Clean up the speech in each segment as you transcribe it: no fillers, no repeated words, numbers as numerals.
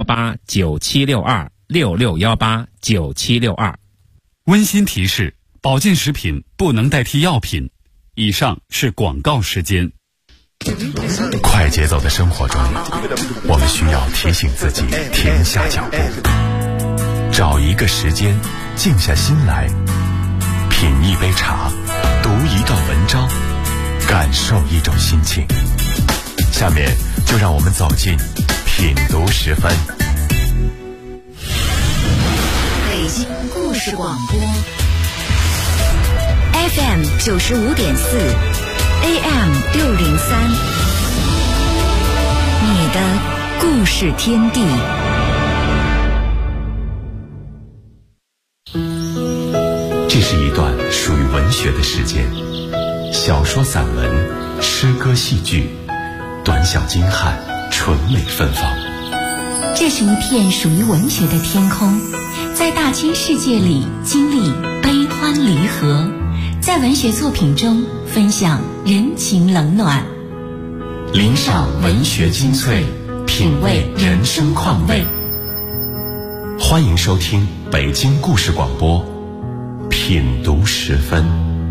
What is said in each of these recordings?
6618976266189762。 温馨提示：保健食品不能代替药品。以上是广告时间。 快节奏的生活中，我们需要提醒自己停下脚步，找一个时间静下心来，品一杯茶，读一段文章，感受一种心情。下面就让我们走进品读时分。 北京故事广播 FM 95.4 AM 603，你的故事天地。 这是一段属于文学的时间，小说、散文、诗歌、戏剧，短小精悍，纯美芬芳。 这是一片属于文学的天空，在大千世界里经历悲欢离合，在文学作品中分享人情冷暖， 聆赏文学精粹，品味人生况味。欢迎收听北京故事广播品读时分。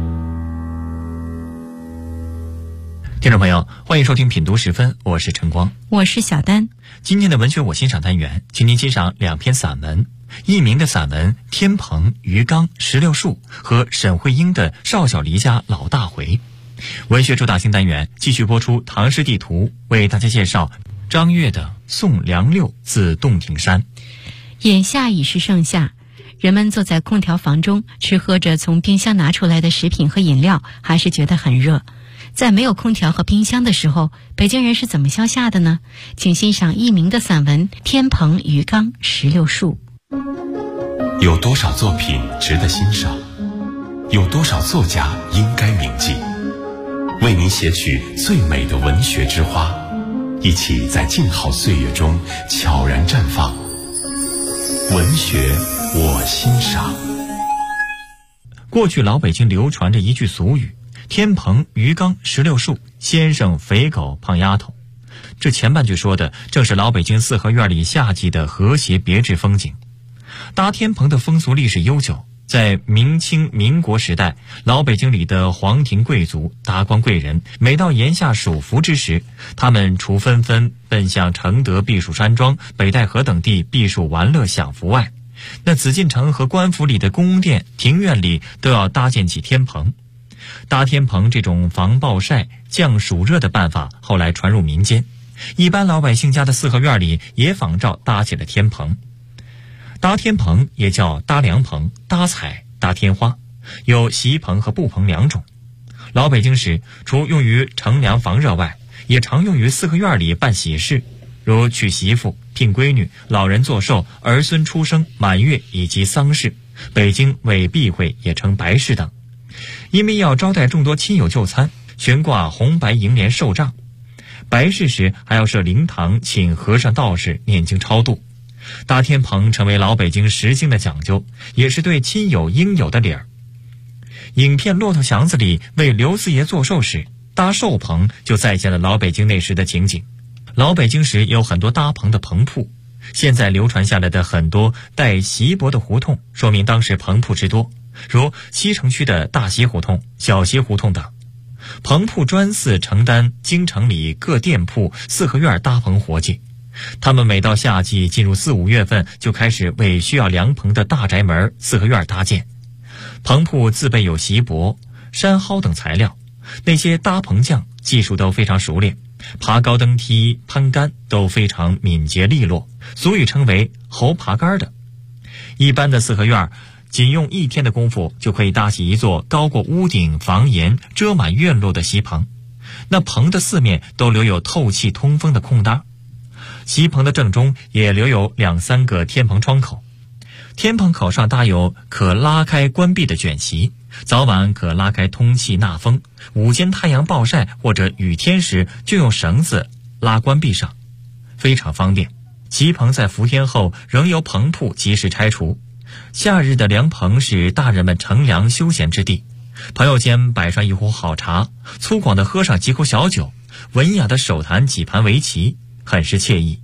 听众朋友，欢迎收听品读时分，我是陈光， 我是小丹。 今天的文学我欣赏单元，请您欣赏两篇散文，佚名的散文《天蓬、鱼缸、石榴树》和沈慧英的《少小离家老大回》。文学主打新单元继续播出唐诗地图，为大家介绍张悦的《送梁六自洞庭山》。 眼下已是盛夏，人们坐在空调房中，吃喝着从冰箱拿出来的食品和饮料，还是觉得很热。在没有空调和冰箱的时候，北京人是怎么消夏的呢？请欣赏佚名的散文《天蓬、鱼缸、石榴树》。 有多少作品值得欣赏？有多少作家应该铭记？为您写取最美的文学之花，一起在静好岁月中悄然绽放。文学我欣赏。 过去老北京流传着一句俗语：天蓬、鱼缸、石榴树，先生、肥狗、胖丫头。这前半句说的正是老北京四合院里夏季的和谐别致风景。搭天棚的风俗历史悠久，在明清民国时代，老北京里的皇庭贵族、达官贵人，每到炎夏暑伏之时，他们除纷纷奔向承德避暑山庄、北戴河等地避暑玩乐享福外，那紫禁城和官府里的宫殿、庭院里都要搭建起天棚。搭天棚这种防暴晒、降暑热的办法后来传入民间，一般老百姓家的四合院里也仿照搭起了天棚。搭天棚也叫搭凉棚、搭彩、搭天花，有席棚和布棚两种。老北京时，除用于乘凉防热外，也常用于四合院里办喜事，如娶媳妇、聘闺女、老人做寿、儿孙出生、满月以及丧事，北京为避讳也称白事等。因为要招待众多亲友就餐，悬挂红白楹联寿帐。白事时还要设灵堂，请和尚道士念经超度。搭天棚成为老北京时兴的讲究，也是对亲友应有的礼儿。影片《骆驼祥子》里为刘四爷做寿时，搭寿棚就再现了老北京那时的情景。老北京时有很多搭棚的棚铺，现在流传下来的很多带席泊的胡同，说明当时棚铺之多，如西城区的大席胡同、小席胡同等。棚铺专司承担京城里各店铺、四合院搭棚活计。他们每到夏季进入4、5月份，就开始为需要凉棚的大宅门、四合院搭建。棚铺自备有席泊、山蒿等材料，那些搭棚匠技术都非常熟练，爬高登梯、攀杆都非常敏捷利落，俗语称为猴爬杆的。一般的四合院仅用1天的功夫就可以搭起一座高过屋顶、房檐、遮满院落的席棚，那棚的4面都留有透气通风的空当，席棚的正中也留有2、3个天棚窗口。天棚口上搭有可拉开关闭的卷席，早晚可拉开通气纳风，午间太阳暴晒或者雨天时就用绳子拉关闭上，非常方便。席棚在伏天后仍由棚铺及时拆除。夏日的凉棚是大人们乘凉休闲之地，朋友间摆上一壶好茶，粗犷地喝上几口小酒，文雅地手弹几盘围棋，很是惬意。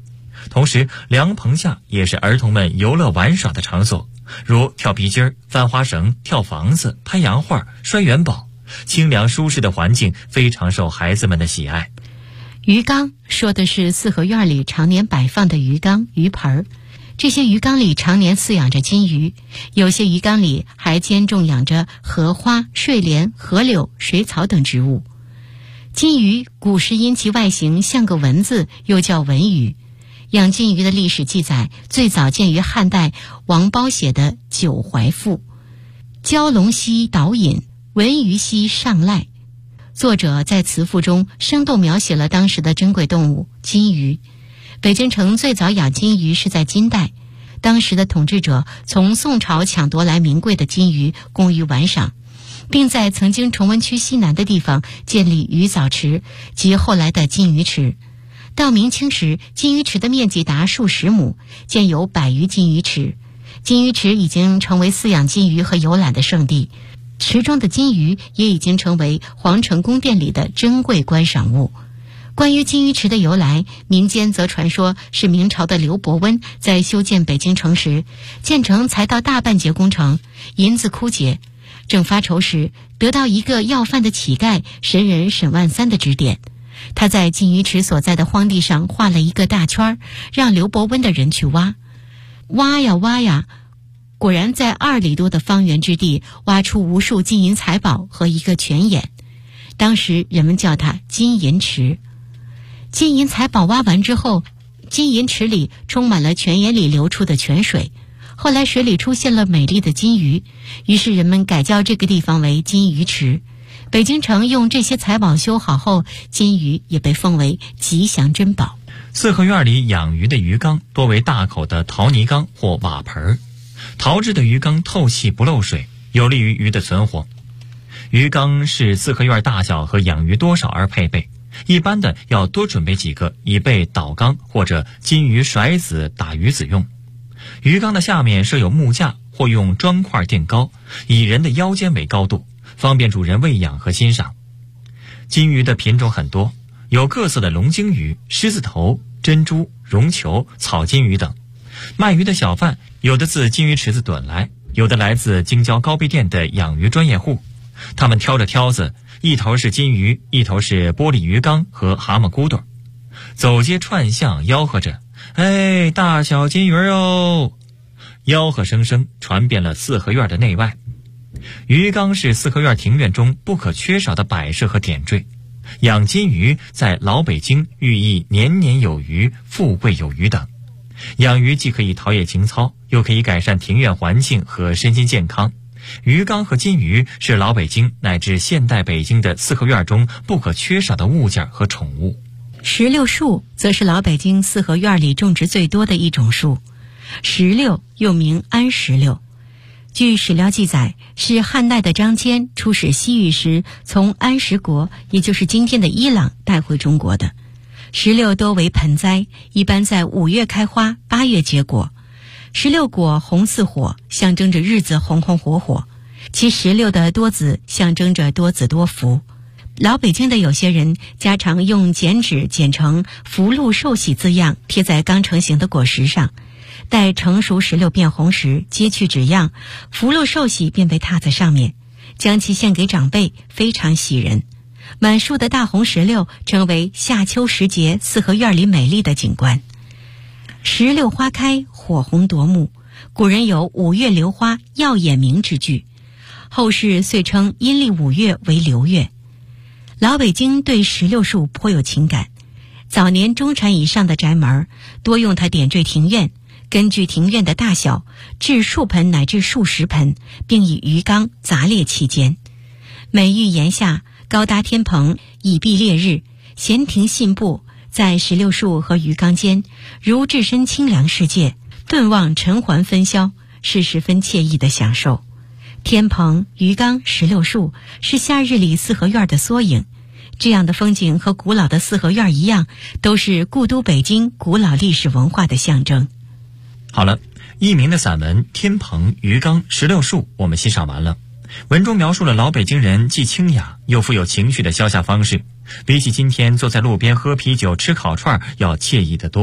同时凉棚下也是儿童们游乐玩耍的场所，如跳皮筋、翻花绳、跳房子、拍洋画、摔元宝，清凉舒适的环境非常受孩子们的喜爱。 鱼缸说的是四合院里常年摆放的鱼缸、鱼盆，这些鱼缸里常年饲养着金鱼，有些鱼缸里还兼种养着荷花、睡莲、河柳、水草等植物。金鱼古时因其外形像个蚊子，又叫文鱼。养金鱼的历史记载最早见于汉代王褒写的《九怀赋》，蛟龙兮导引，文鱼兮上赖。作者在词赋中生动描写了当时的珍贵动物金鱼。北京城最早养金鱼是在金代，当时的统治者从宋朝抢夺来名贵的金鱼供于玩赏，并在曾经崇文区西南的地方建立鱼藻池及后来的金鱼池。到明清时，金鱼池的面积达数十亩，建有100余金鱼池。金鱼池已经成为饲养金鱼和游览的圣地，池中的金鱼也已经成为皇城宫殿里的珍贵观赏物。关于金鱼池的由来，民间则传说是明朝的刘伯温在修建北京城时，建成才到大半截工程，银子枯竭，正发愁时，得到一个要饭的乞丐神人沈万三的指点。他在金鱼池所在的荒地上画了一个大圈，让刘伯温的人去挖。挖呀挖呀，果然在2里多的方圆之地挖出无数金银财宝和一个泉眼，当时人们叫它金银池。金银财宝挖完之后，金银池里充满了泉眼里流出的泉水，后来水里出现了美丽的金鱼，于是人们改叫这个地方为金鱼池。北京城用这些财宝修好后，金鱼也被封为吉祥珍宝。 四合院里养鱼的鱼缸多为大口的陶泥缸或瓦盆，陶制的鱼缸透气不漏水，有利于鱼的存活。鱼缸视四合院大小和养鱼多少而配备，一般的要多准备几个，以备倒缸或者金鱼甩子打鱼子用。鱼缸的下面设有木架，或用砖块垫高，以人的腰间为高度，方便主人喂养和欣赏。金鱼的品种很多，有各色的龙鲸鱼、狮子头、珍珠、绒球、草金鱼等。卖鱼的小贩有的自金鱼池子趸来，有的来自京郊高壁店的养鱼专业户。他们挑着挑子，一头是金鱼，一头是玻璃鱼缸和蛤蟆骨朵，走街串巷吆喝着：“哎，大小金鱼哦！”吆喝声声传遍了四合院的内外。鱼缸是四合院庭院中不可缺少的摆设和点缀。养金鱼在老北京寓意年年有余、富贵有余等。养鱼既可以陶冶情操，又可以改善庭院环境和身心健康。鱼缸和金鱼是老北京乃至现代北京的四合院中不可缺少的物件和宠物。 石榴树则是老北京四合院里种植最多的一种树。石榴又名安石榴，据史料记载，是汉代的张骞出使西域时从安石国，也就是今天的伊朗带回中国的。石榴多为盆栽，一般在5月开花，8月结果。石榴果红似火，象征着日子红红火火，其石榴的多子象征着多子多福。老北京的有些人家常用剪纸剪成福禄寿喜字样，贴在刚成型的果实上，待成熟石榴变红时，揭去纸样，福禄寿喜便被踏在上面，将其献给长辈，非常喜人。满树的大红石榴成为夏秋时节四合院里美丽的景观。石榴花开，火红夺目，古人有5月榴花耀眼明之句，后世遂称阴历5月为榴月。老北京对石榴树颇有情感，早年中产以上的宅门多用它点缀庭院，根据庭院的大小置数盆乃至数十盆，并以鱼缸杂列其间。美玉檐下高搭天棚，以避烈日，闲庭信步，在石榴树和鱼缸间，如置身清凉世界，顿望尘寰纷嚣，是十分惬意的享受。天棚、鱼缸、石榴树是夏日里四合院的缩影，这样的风景和古老的四合院一样，都是故都北京古老历史文化的象征。 好了，佚名的散文《天棚、鱼缸、石榴树》我们欣赏完了。文中描述了老北京人既清雅又富有情绪的消夏方式，比起今天坐在路边喝啤酒吃烤串要惬意得多。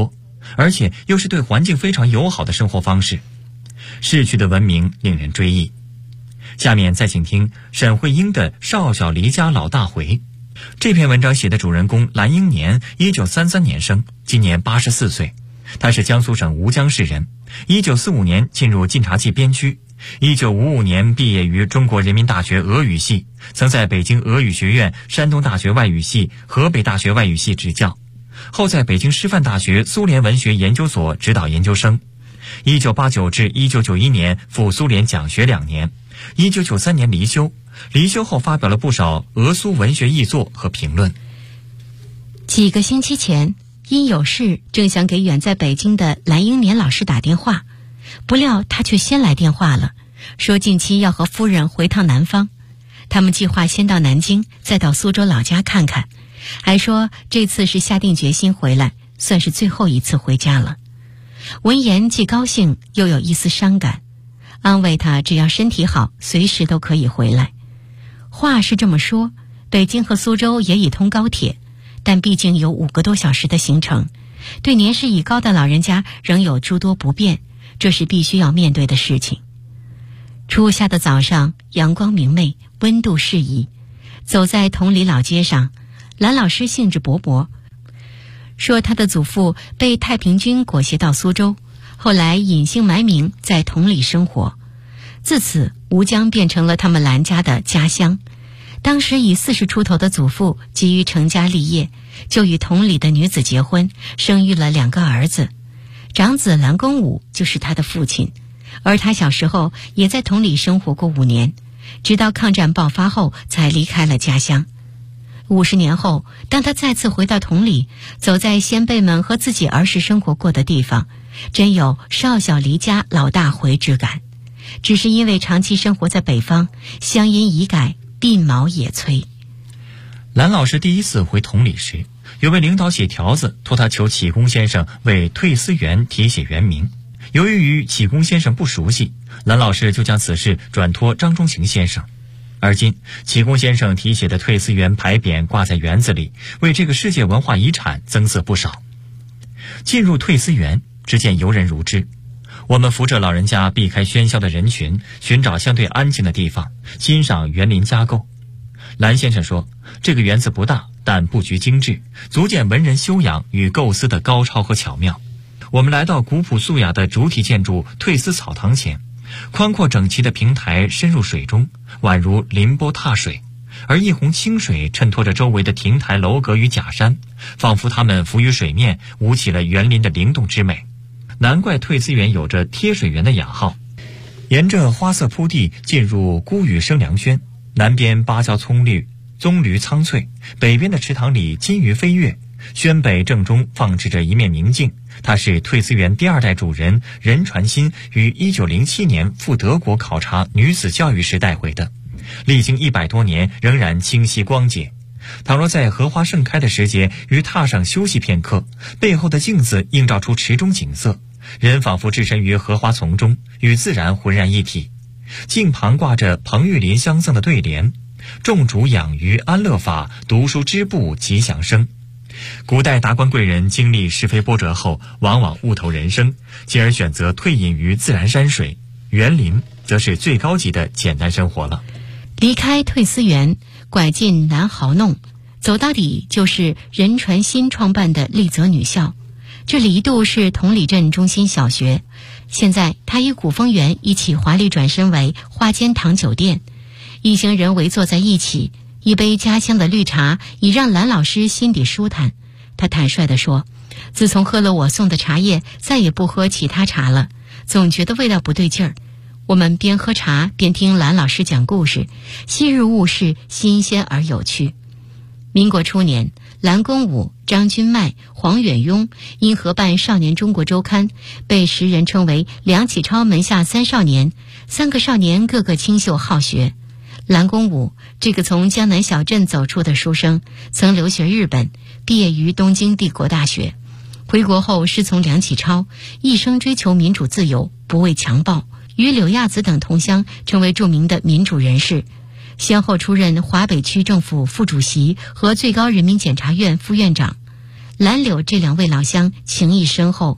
而且又是对环境非常友好的生活方式。逝去的文明令人追忆。下面再请听沈慧英的《少小离家老大回》。这篇文章写的主人公蓝英年1933年生，今年84岁。他是江苏省吴江市人，1945年进入晋察冀边区，1955年毕业于中国人民大学俄语系，曾在北京俄语学院、山东大学外语系、河北大学外语系执教，后在北京师范大学苏联文学研究所指导研究生。1989至1991年赴苏联讲学2年，1993年离休后发表了不少俄苏文学译作和评论。 几个星期前，因有事正想给远在北京的蓝英年老师打电话，不料他却先来电话了，说近期要和夫人回趟南方，他们计划先到南京，再到苏州老家看看，还说这次是下定决心回来，算是最后一次回家了。闻言既高兴又有一丝伤感，安慰他只要身体好，随时都可以回来。话是这么说，北京和苏州也已通高铁，但毕竟有5个多小时的行程，对年事已高的老人家仍有诸多不便，这是必须要面对的事情。初夏的早上，阳光明媚，温度适宜，走在同里老街上，蓝老师兴致勃勃，说他的祖父被太平军裹挟到苏州，后来隐姓埋名在同里生活，自此吴江变成了他们蓝家的家乡。当时以40出头的祖父急于成家立业，就与同里的女子结婚，生育了2个儿子，长子蓝公武就是他的父亲，而他小时候也在同里生活过5年，直到抗战爆发后才离开了家乡。50年后，当他再次回到同里，走在先辈们和自己儿时生活过的地方，真有少小离家老大回之感。只是因为长期生活在北方，乡音已改，鬓毛也衰。 蓝老师第一次回同里时，有位领导写条子托他求启功先生为退思园题写原名。由于与启功先生不熟悉，蓝老师就将此事转托张中行先生。而今启功先生题写的退思园牌匾挂在园子里，为这个世界文化遗产增色不少。进入退思园，只见游人如织，我们扶着老人家避开喧嚣的人群，寻找相对安静的地方，欣赏园林架构。蓝先生说，这个园子不大，但布局精致，足见文人修养与构思的高超和巧妙。我们来到古朴素雅的主体建筑退思草堂前，宽阔整齐的平台深入水中，宛如临波踏水，而一泓清水衬托着周围的亭台楼阁与假山，仿佛它们浮于水面，舞起了园林的灵动之美。难怪退思园有着贴水园的雅号。沿着花色铺地进入孤屿生凉轩，南边芭蕉葱绿，棕榈苍翠，北边的池塘里金鱼飞跃，轩北正中放置着一面明镜，它是退思园第2代主人任传新于1907年赴德国考察女子教育时带回的，历经100多年仍然清晰光洁。倘若在荷花盛开的时节于榻上休息片刻，背后的镜子映照出池中景色，人仿佛置身于荷花丛中，与自然浑然一体。镜旁挂着彭玉麟相赠的对联：种竹养鱼安乐法，读书织布吉祥生。古代达官贵人经历是非波折后，往往悟透人生，进而选择退隐于自然山水，园林则是最高级的简单生活了。 离开退思园，拐进南豪弄，走到底就是任传新创办的丽泽女校。这里一度是同里镇中心小学，现在它与古风园一起华丽转身为花间堂酒店，一行人围坐在一起，一杯家乡的绿茶已让蓝老师心底舒坦。他坦率地说，自从喝了我送的茶叶，再也不喝其他茶了，总觉得味道不对劲儿。我们边喝茶边听蓝老师讲故事，昔日物事新鲜而有趣。民国初年，蓝公武、张君迈、黄远庸因合办《少年中国周刊》，被时人称为梁启超门下3少年。3个少年个个清秀好学。蓝公武这个从江南小镇走出的书生，曾留学日本，毕业于东京帝国大学。回国后师从梁启超，一生追求民主自由，不畏强暴，与柳亚子等同乡，成为著名的民主人士。先后出任华北区政府副主席和最高人民检察院副院长。蓝柳这2位老乡情谊深厚，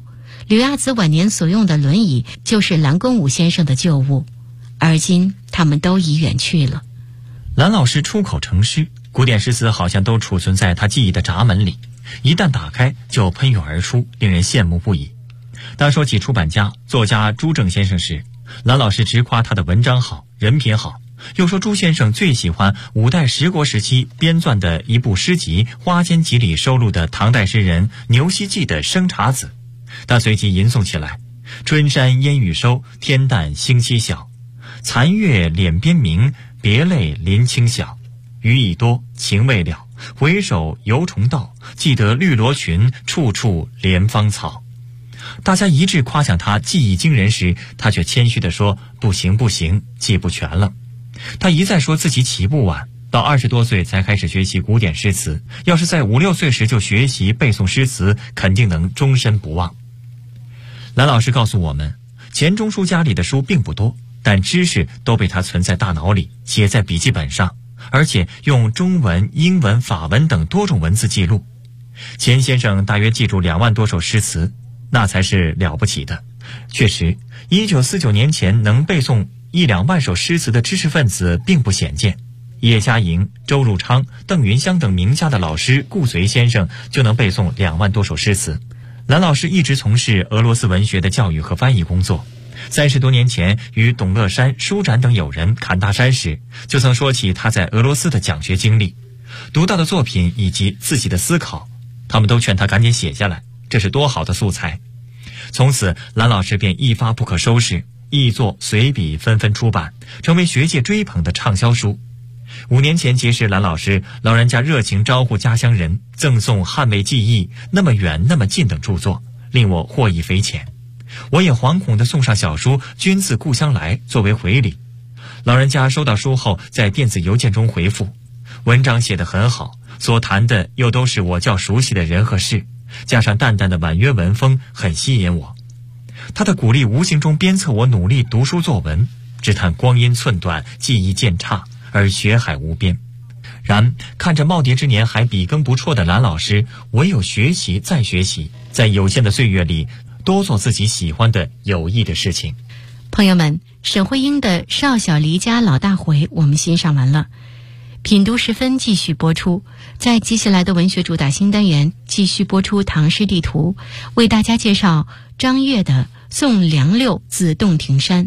柳亚子晚年所用的轮椅就是蓝公武先生的旧物，而今他们都已远去了。 蓝老师出口成诗，古典诗词好像都储存在他记忆的闸门里，一旦打开就喷涌而出，令人羡慕不已。当说起出版家、作家朱正先生时，蓝老师直夸他的文章好，人品好，又说朱先生最喜欢五代十国时期编撰的一部诗集《花间集》里收录的唐代诗人牛希济的《生查子》，他随即吟诵起来：春山烟雨收，天淡星稀小，残月脸边明，别泪临清晓。雨已多，情未了，回首犹重到，记得绿罗裙，处处莲芳草。大家一致夸奖他技艺惊人时，他却谦虚地说：不行不行，记不全了。他一再说自己起步晚，到20多岁才开始学习古典诗词，要是在5、6岁时就学习背诵诗词，肯定能终身不忘。蓝老师告诉我们，钱钟书家里的书并不多，但知识都被他存在大脑里，写在笔记本上，而且用中文、英文、法文等多种文字记录。钱先生大约记住2万多首诗词，那才是了不起的。确实，1949年前能背诵1、2万首诗词的知识分子并不鲜见。叶嘉莹、周汝昌、邓云香等名家的老师顾随先生就能背诵2万多首诗词。蓝老师一直从事俄罗斯文学的教育和翻译工作。30多年前与董乐山、舒展等友人侃大山时，就曾说起他在俄罗斯的讲学经历、读到的作品以及自己的思考，他们都劝他赶紧写下来，这是多好的素材。从此蓝老师便一发不可收拾，译作随笔纷纷出版，成为学界追捧的畅销书。5年前结识蓝老师，老人家热情招呼家乡人，赠送捍卫记忆、那么远那么近等著作，令我获益匪浅。我也惶恐地送上小书《君自故乡来》作为回礼。老人家收到书后，在电子邮件中回复：文章写得很好，所谈的又都是我较熟悉的人和事，加上淡淡的婉约文风，很吸引我。他的鼓励无形中鞭策我努力读书作文，只叹光阴寸短，记忆渐差，而学海无边。然看着耄耋之年还笔耕不辍的蓝老师，唯有学习再学习，在有限的岁月里多做自己喜欢的有益的事情。 朋友们，沈慧英的《少小离家老大回》我们欣赏完了，品读时分继续播出。在接下来的文学主打新单元继续播出唐诗地图，为大家介绍张悦的《送梁六自洞庭山》。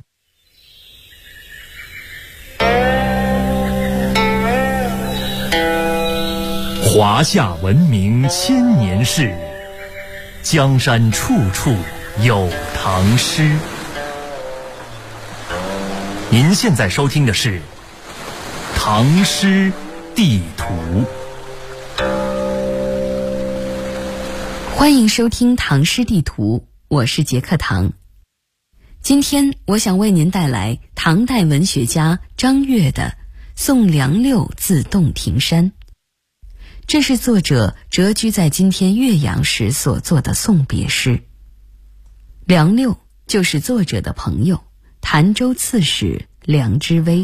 华夏文明千年事，江山处处有唐诗。您现在收听的是《唐诗地图》。 欢迎收听《唐诗地图》，我是杰克唐。今天我想为您带来唐代文学家张悦的《送梁六自洞庭山》。这是作者谪居在今天岳阳时所作的送别诗。梁六就是作者的朋友，潭州刺史梁之威。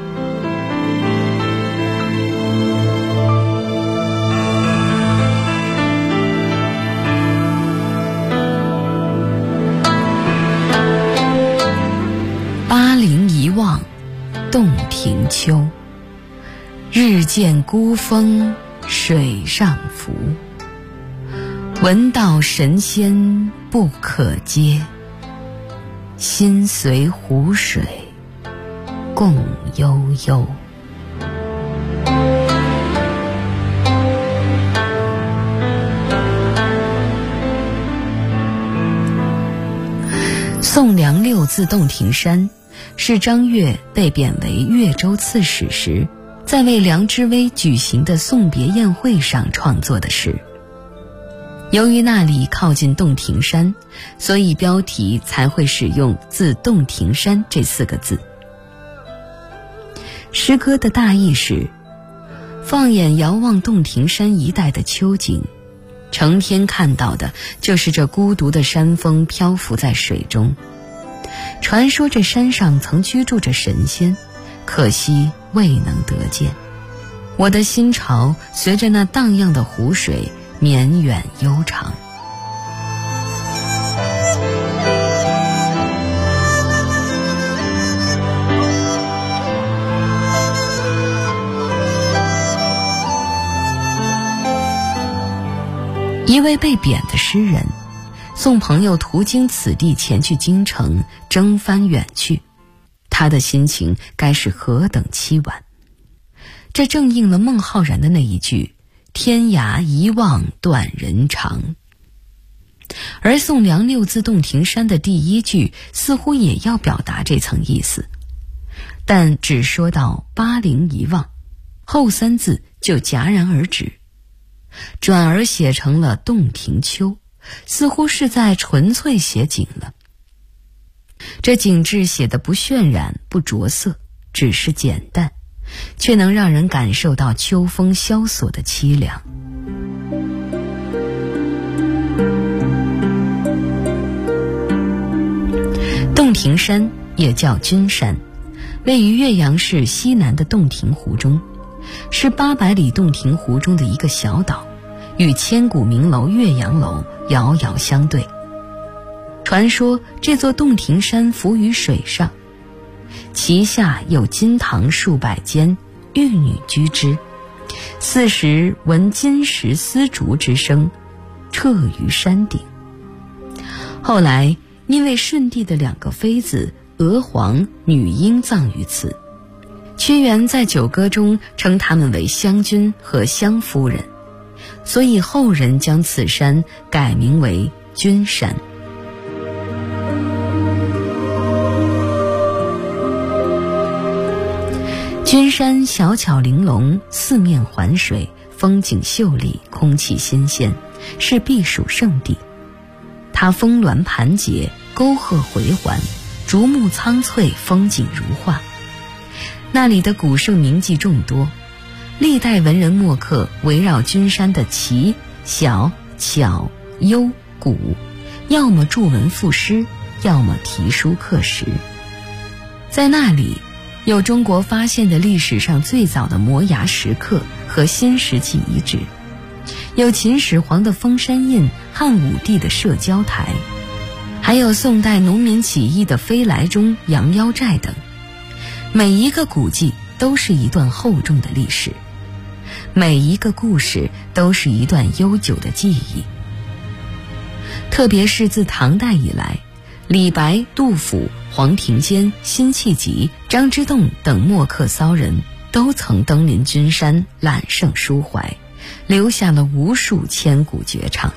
巴陵一望洞庭秋，日见孤峰水上浮。闻道神仙不可接，心随湖水共悠悠。送梁六自洞庭山是张悦被贬为越州刺史时，在为梁之威举行的送别宴会上创作的诗。由于那里靠近洞庭山，所以标题才会使用自洞庭山这4个字。诗歌的大意是：放眼遥望洞庭山一带的秋景，成天看到的就是这孤独的山峰漂浮在水中。传说这山上曾居住着神仙，可惜未能得见。我的心潮随着那荡漾的湖水绵远悠长。 一位被贬的诗人，送朋友途经此地前去京城，征帆远去，他的心情该是何等凄婉。这正应了孟浩然的那一句天涯一望断人肠。而宋梁六字洞庭山的第一句似乎也要表达这层意思，但只说到巴陵一望，后三字就戛然而止，转而写成了洞庭秋，似乎是在纯粹写景了。这景致写得不渲染不着色，只是简淡，却能让人感受到秋风萧索的凄凉。洞庭山也叫君山，位于岳阳市西南的洞庭湖中，是800里洞庭湖中的一个小岛，与千古名楼岳阳楼遥遥相对。传说这座洞庭山浮于水上，其下有金堂数百间，玉女居之，4时闻金石丝竹之声，彻于山顶。后来因为舜帝的2个妃子娥皇、女英葬于此，屈原在九歌中称他们为湘君和湘夫人，所以后人将此山改名为君山。君山小巧玲珑，四面环水，风景秀丽，空气新鲜，是避暑胜地。它峰峦盘结，沟壑回环，竹木苍翠，风景如画。那里的古圣名妓众多，历代文人墨客围绕君山的奇、小、巧、幽、古，要么著文赋诗，要么题书刻石。在那里有中国发现的历史上最早的摩崖石刻和新石器遗址，有秦始皇的封山印、汉武帝的社交台，还有宋代农民起义的飞来钟、羊腰寨等。每一个古迹都是一段厚重的历史，每一个故事都是一段悠久的记忆。特别是自唐代以来，李白、杜甫、黄庭坚、辛弃疾、张之洞等墨客骚人都曾登临君山，揽胜抒怀，留下了无数千古绝唱。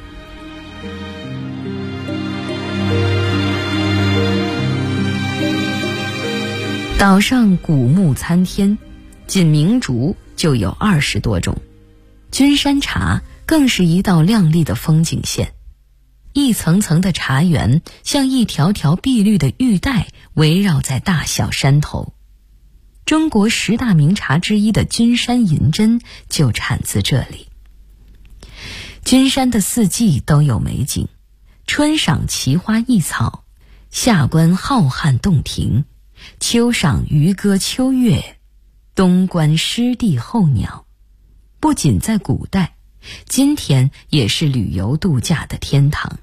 岛上古木参天，仅明竹就有20多种，君山茶更是一道亮丽的风景线。一层层的茶园像一条条碧绿的玉带，围绕在大小山头。中国10大名茶之一的君山银针就产自这里。君山的4季都有美景，春赏奇花异草，夏观浩瀚洞庭，秋赏渔歌秋月，冬观湿地候鸟。不仅在古代，今天也是旅游度假的天堂。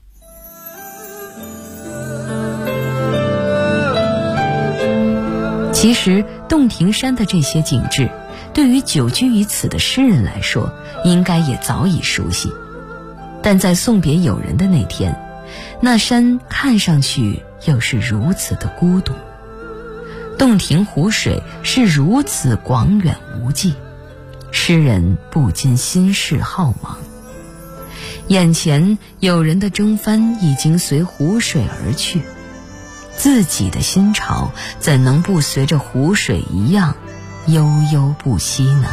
其实洞庭山的这些景致，对于久居于此的诗人来说，应该也早已熟悉。但在送别友人的那天，那山看上去又是如此的孤独。洞庭湖水是如此广远无际，诗人不禁心事浩茫。眼前有人的征帆已经随湖水而去，自己的心潮怎能不随着湖水一样悠悠不息呢？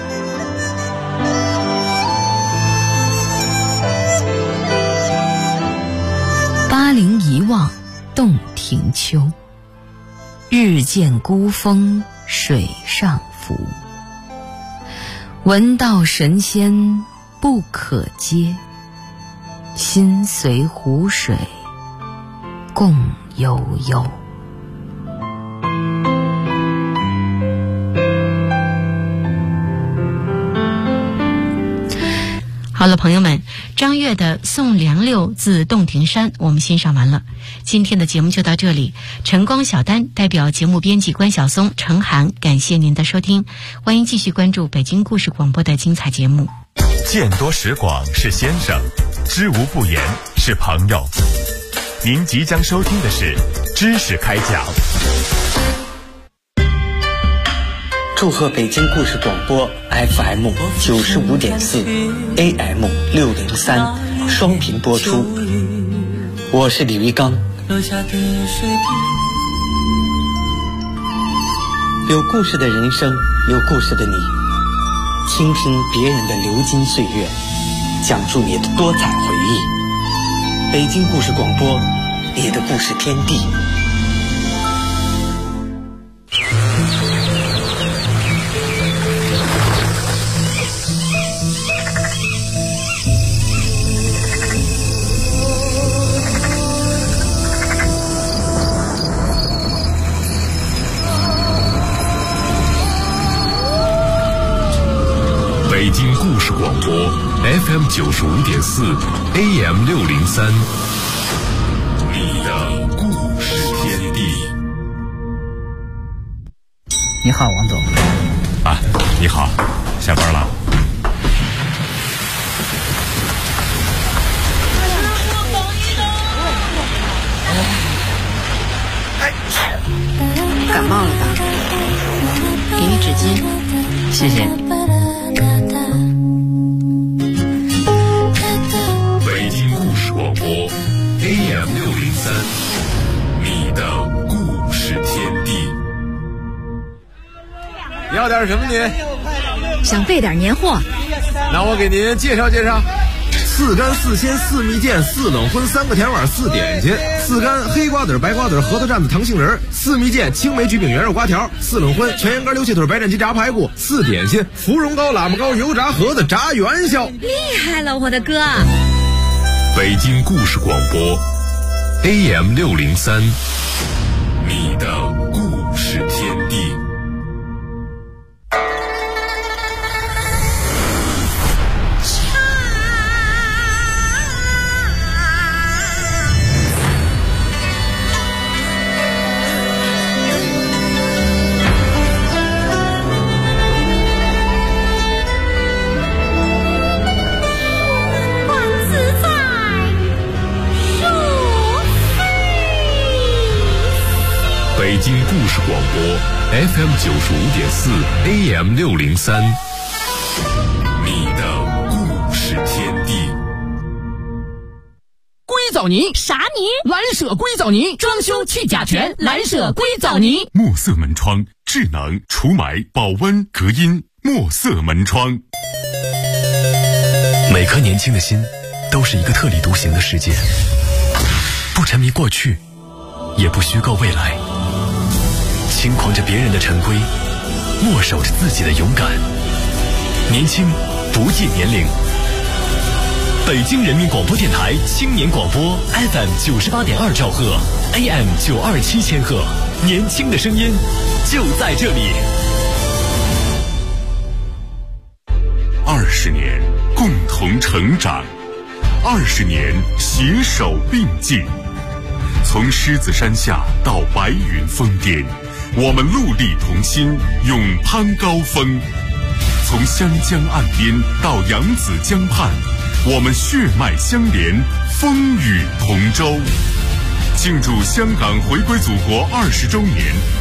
巴陵一望洞庭秋，日见孤峰水上浮。闻道神仙不可接，心随湖水共悠悠。 好了，朋友们，张悦的《送梁六自洞庭山》我们欣赏完了。今天的节目就到这里，晨光小丹代表节目编辑关晓松、程涵，感谢您的收听，欢迎继续关注北京故事广播的精彩节目。 见多识广是先生， 知无不言，是朋友。您即将收听的是知识开讲。 祝贺北京故事广播 FM 95.4 AM 603双频播出，我是李玉刚。有故事的人生，有故事的你，倾听别人的流金岁月，讲述你的多彩回忆。北京故事广播，你的故事天地。 北京故事广播 FM 95.4 AM 603，你的故事天地。 你好，王总。 啊，你好，下班了。 感冒了吧？给你纸巾，谢谢。 北京故事广播 AM 603，你的故事天地。 要点什么您？ 想备点年货， 那我给您介绍介绍。4干4鲜4蜜饯4冷荤3个甜碗4点心，4干黑瓜子白瓜子核桃蘸子糖杏仁，4蜜饯青梅焗饼圆肉瓜条，4冷荤全羊肝溜气腿白斩鸡炸排骨，4点心芙蓉糕喇嘛糕油炸盒子炸元宵。 厉害了，我的哥！ 北京故事广播 AM 603，你的故事天地。北京故事广播 FM 95.4 AM 603，你的故事天地。 硅藻泥啥泥？蓝舍硅藻泥，装修去甲醛，蓝舍硅藻泥。 墨色门窗，智能除霾、保温、隔音。墨色门窗。 每颗年轻的心，都是一个特立独行的世界，不沉迷过去，也不虚构未来。轻狂着别人的陈规，默守着自己的勇敢。年轻不计年龄。北京人民广播电台青年广播 FM 98.2兆赫 AM 927千赫，年轻的声音就在这里。 20年共同成长，20年携手并进。从狮子山下到白云峰巅，我们戮力同心，勇攀高峰。从湘江岸边到扬子江畔，我们血脉相连，风雨同舟。庆祝香港回归祖国20周年，